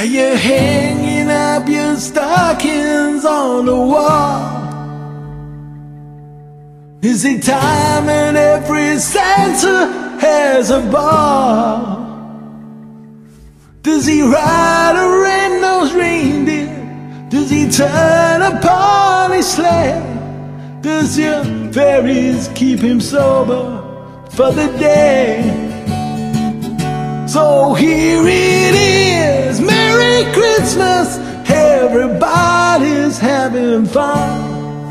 Are you hanging up your stockings on the wall? Is it time and every Santa has a ball? Does he ride a red-nosed reindeer? Does he turn upon his sleigh? Does your fairies keep him sober for the day? So here it is, Merry Christmas, everybody's having fun.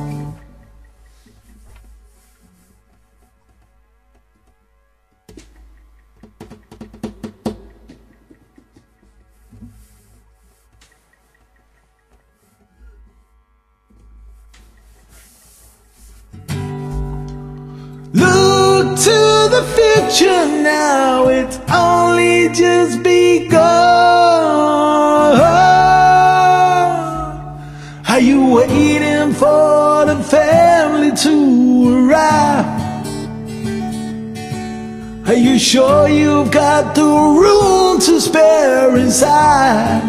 Look to the future now, it's only just begun. Are you waiting for the family to arrive? Are you sure you've got the room to spare inside?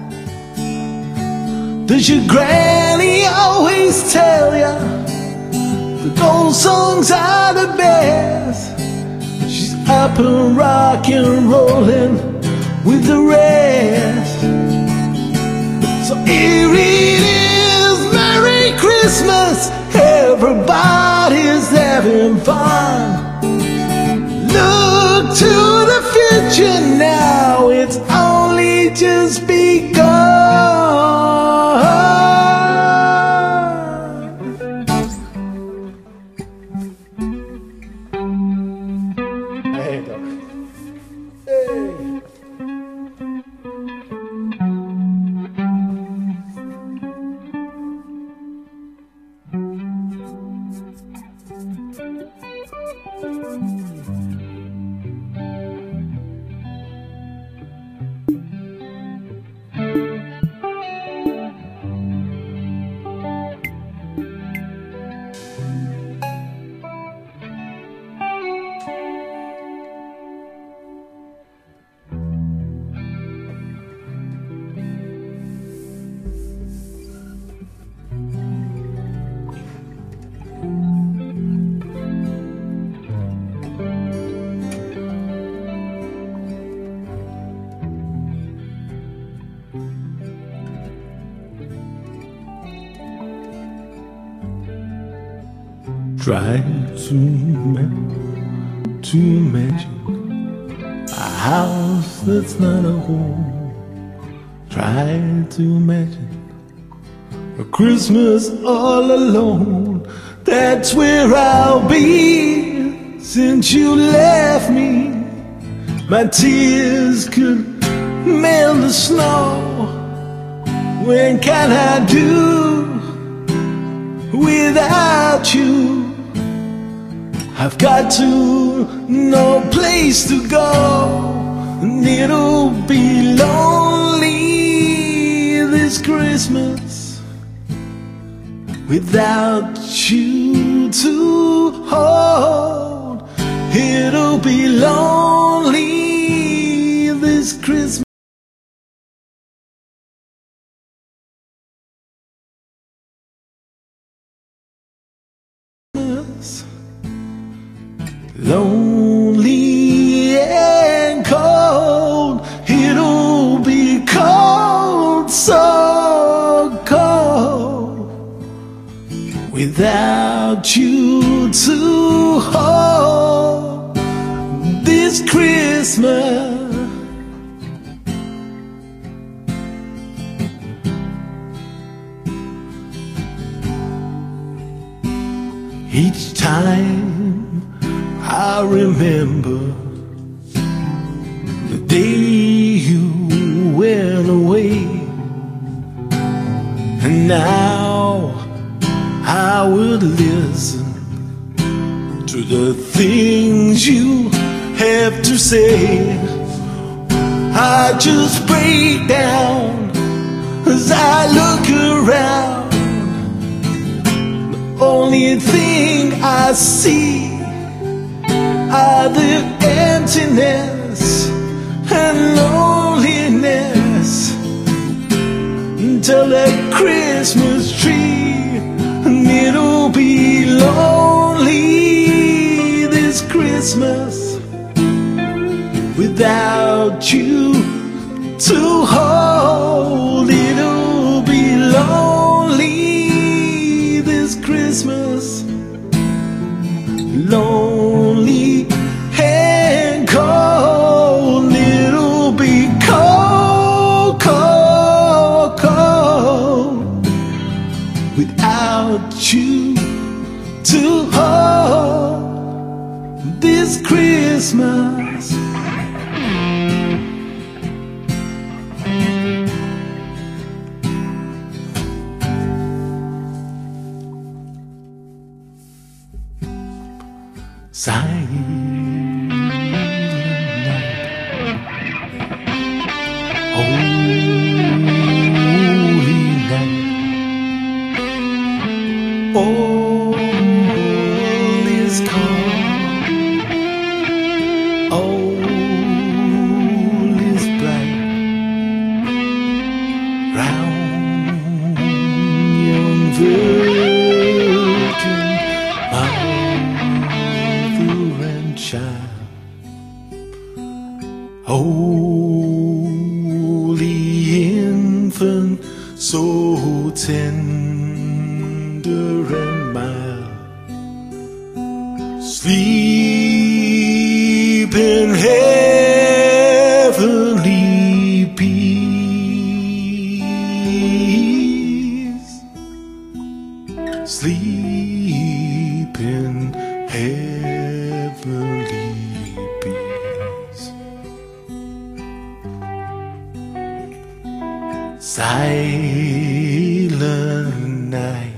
Does your granny always tell you the old songs are the best? She's up and rockin', rollin' with the rest. So here it is, Merry Christmas, everybody's having fun. Look to the future now, it's only just begun. Try to imagine a house that's not a home. Try to imagine a Christmas all alone. That's where I'll be since you left me. My tears could melt the snow. When can I do without you? I've got to no place to go, and it'll be lonely this Christmas without you to hold. It'll be lonely this Christmas. Lonely and cold, it'll be cold, so cold, without you to hold this Christmas. Each time I remember the day you went away, and now I would listen to the things you have to say. I just break down as I look around. The only thing I see are the emptiness and loneliness till the Christmas tree, and it'll be lonely this Christmas without you to hold. It'll be lonely this Christmas, lonely and cold. It'll be cold, cold, cold without you to hold this Christmas. Silent night, holy night, all is calm, all is bright round young virgin child. Holy infant, so tender and mild, sleep in heavenly peace, sleep in heavenly peace. Silent night,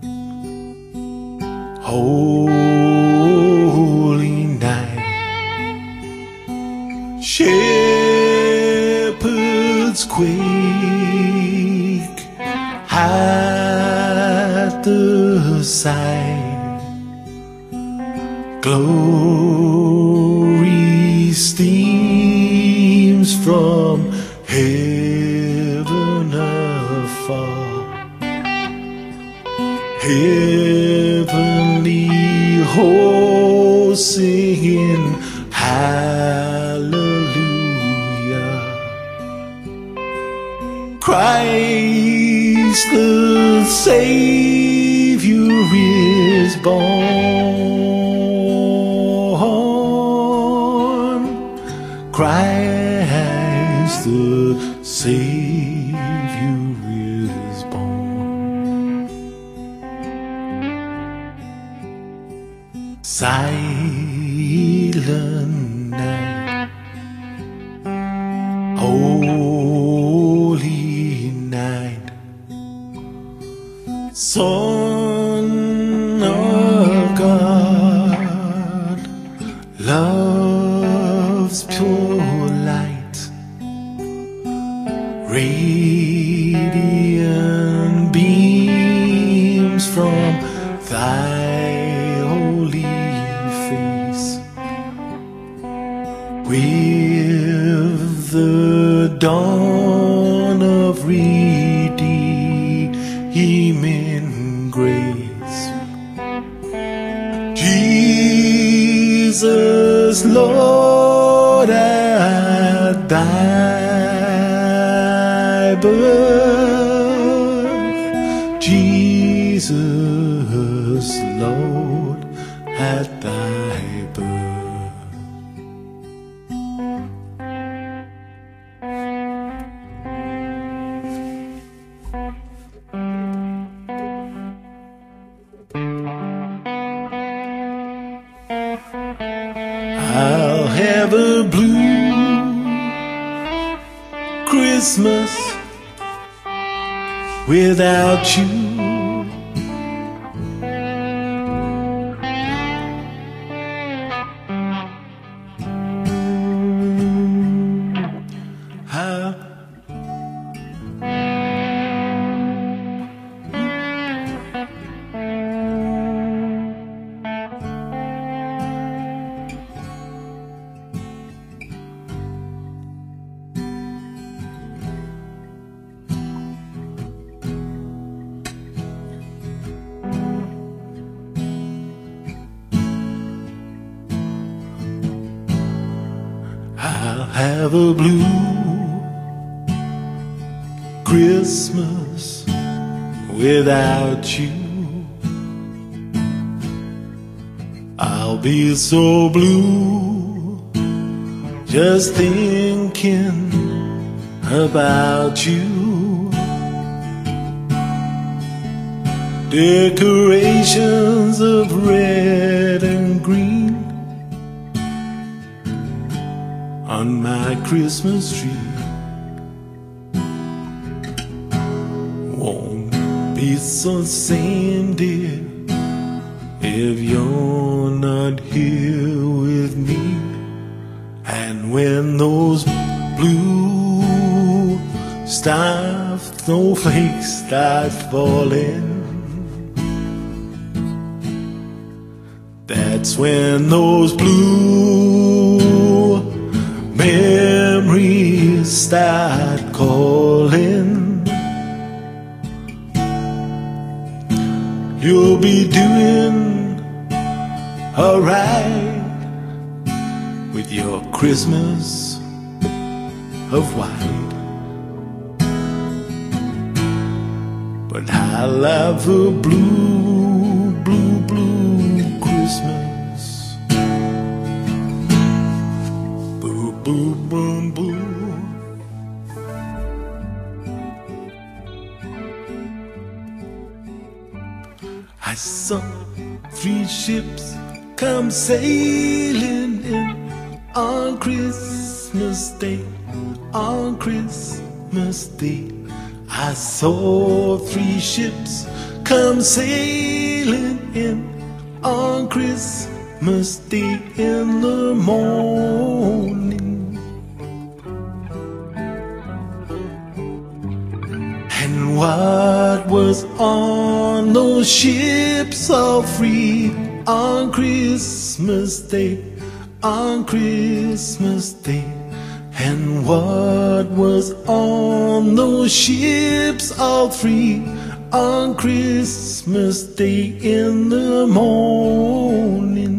holy night, shepherds quake at the sight, glory steams from heaven afar, heavenly hosts singing hallelujah. Christ the Savior is born. Christ the Savior is born. Silent night, holy night, Son of God, love's pure light, radiant beams from thy holy face. With the dawn of redeeming grace, Jesus, Lord, at thy birth, Jesus, Lord, at thy birth. I'll have a blue Christmas without you. I'll have a blue Christmas without you. I'll be so blue just thinking about you. Decorations of red and green on my Christmas tree won't be so same, dear, if you're not here with me. And when those blue snowflakes start falling, that's when those blue memories start calling. You'll be doing alright with your Christmas of white, but I love a blue, blue, blue Christmas. Boo, boo, boom, boo. I saw 3 ships come sailing in on Christmas Day, on Christmas Day. I saw 3 ships come sailing in on Christmas Day in the morning. And what was on those ships all free on Christmas Day, on Christmas Day? And what was on those ships all free on Christmas Day in the morning?